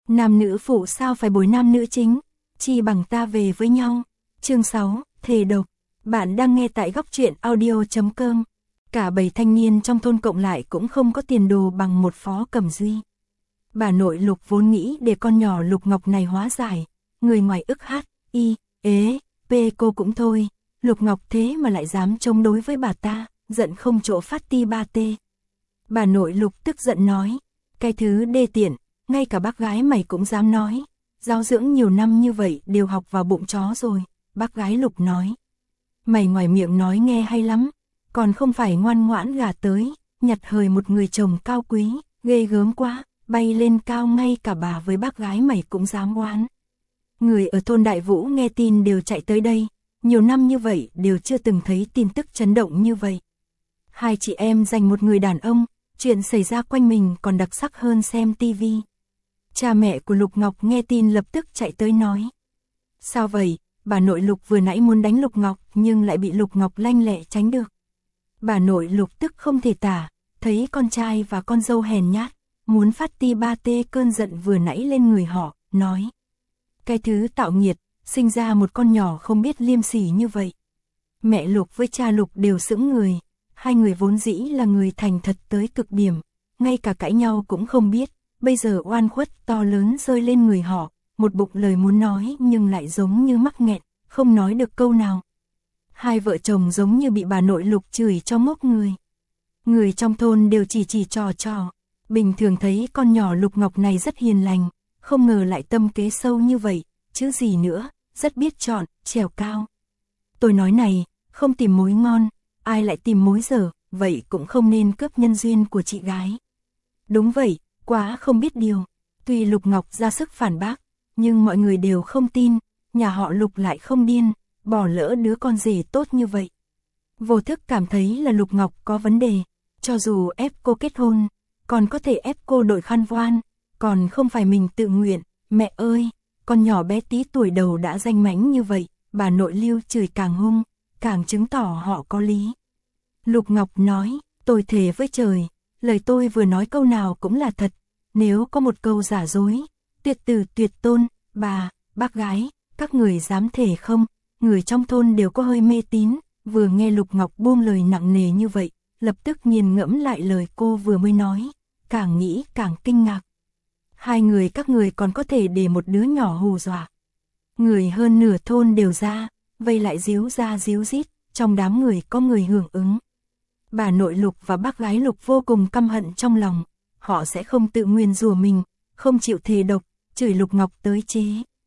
Nam nữ phụ sao phải bồi nam nữ chính, chi bằng ta về với nhau. Chương 6, thề độc. Bạn đang nghe tại góc truyện audio.com. Cả 7 thanh niên trong thôn cộng lại cũng không có tiền đồ bằng một Phó Cẩm Duy. Bà nội Lục vốn nghĩ để con nhỏ Lục Ngọc này hóa giải, người ngoài ức hát, y, ế, p cô cũng thôi, Lục Ngọc thế mà lại dám chống đối với bà ta, giận không chỗ phát ti ba tê. Bà nội Lục tức giận nói, cái thứ đê tiện, ngay cả bác gái mày cũng dám nói, giáo dưỡng nhiều năm như vậy đều học vào bụng chó rồi. Bác gái Lục nói, mày ngoài miệng nói nghe hay lắm, còn không phải ngoan ngoãn gả tới, nhặt hời một người chồng cao quý, ghê gớm quá, bay lên cao ngay cả bà với bác gái mày cũng dám oán. Người ở thôn Đại Vũ nghe tin đều chạy tới đây, nhiều năm như vậy đều chưa từng thấy tin tức chấn động như vậy. Hai chị em giành một người đàn ông, chuyện xảy ra quanh mình còn đặc sắc hơn xem tivi. Cha mẹ của Lục Ngọc nghe tin lập tức chạy tới nói. Sao vậy? Bà nội Lục vừa nãy muốn đánh Lục Ngọc nhưng lại bị Lục Ngọc lanh lẹ tránh được. Bà nội Lục tức không thể tả, thấy con trai và con dâu hèn nhát, muốn phát ti ba tê cơn giận vừa nãy lên người họ, nói. Cái thứ tạo nghiệt, sinh ra một con nhỏ không biết liêm sỉ như vậy. Mẹ Lục với cha Lục đều sững người, hai người vốn dĩ là người thành thật tới cực điểm, ngay cả cãi nhau cũng không biết, bây giờ oan khuất to lớn rơi lên người họ, một bụng lời muốn nói nhưng lại giống như mắc nghẹn, không nói được câu nào. Hai vợ chồng giống như bị bà nội Lục chửi cho ngốc người. Người trong thôn đều chỉ trò, bình thường thấy con nhỏ Lục Ngọc này rất hiền lành, không ngờ lại tâm kế sâu như vậy, chứ gì nữa, rất biết chọn, trèo cao. Tôi nói này, không tìm mối ngon, ai lại tìm mối dở, vậy cũng không nên cướp nhân duyên của chị gái. Đúng vậy, quá không biết điều. Tuy Lục Ngọc ra sức phản bác, nhưng mọi người đều không tin, nhà họ Lục lại không điên, bỏ lỡ đứa con rể tốt như vậy. Vô thức cảm thấy là Lục Ngọc có vấn đề, cho dù ép cô kết hôn, còn có thể ép cô đội khăn voan, còn không phải mình tự nguyện. Mẹ ơi, con nhỏ bé tí tuổi đầu đã danh mãnh như vậy, bà nội Lưu chửi càng hung, càng chứng tỏ họ có lý. Lục Ngọc nói, tôi thề với trời, lời tôi vừa nói câu nào cũng là thật, nếu có một câu giả dối, tuyệt tử tuyệt tôn, bà, bác gái, các người dám thề không? Người trong thôn đều có hơi mê tín, vừa nghe Lục Ngọc buông lời nặng nề như vậy, lập tức nghiền ngẫm lại lời cô vừa mới nói, càng nghĩ càng kinh ngạc. Hai người các người còn có thể để một đứa nhỏ hù dọa. Người hơn nửa thôn đều ra, vây lại díu ra díu dít, trong đám người có người hưởng ứng. Bà nội Lục và bác gái Lục vô cùng căm hận trong lòng, họ sẽ không tự nguyền rủa mình, không chịu thề độc, chửi Lục Ngọc tới chế.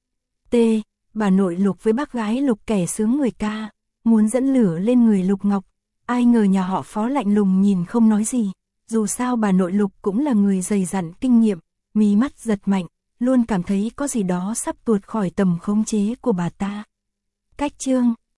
T. Bà nội Lục với bác gái Lục kẻ sướng người ca, muốn dẫn lửa lên người Lục Ngọc, ai ngờ nhà họ Phó lạnh lùng nhìn không nói gì, dù sao bà nội Lục cũng là người dày dặn kinh nghiệm, mí mắt giật mạnh, luôn cảm thấy có gì đó sắp tuột khỏi tầm khống chế của bà ta. Cách chương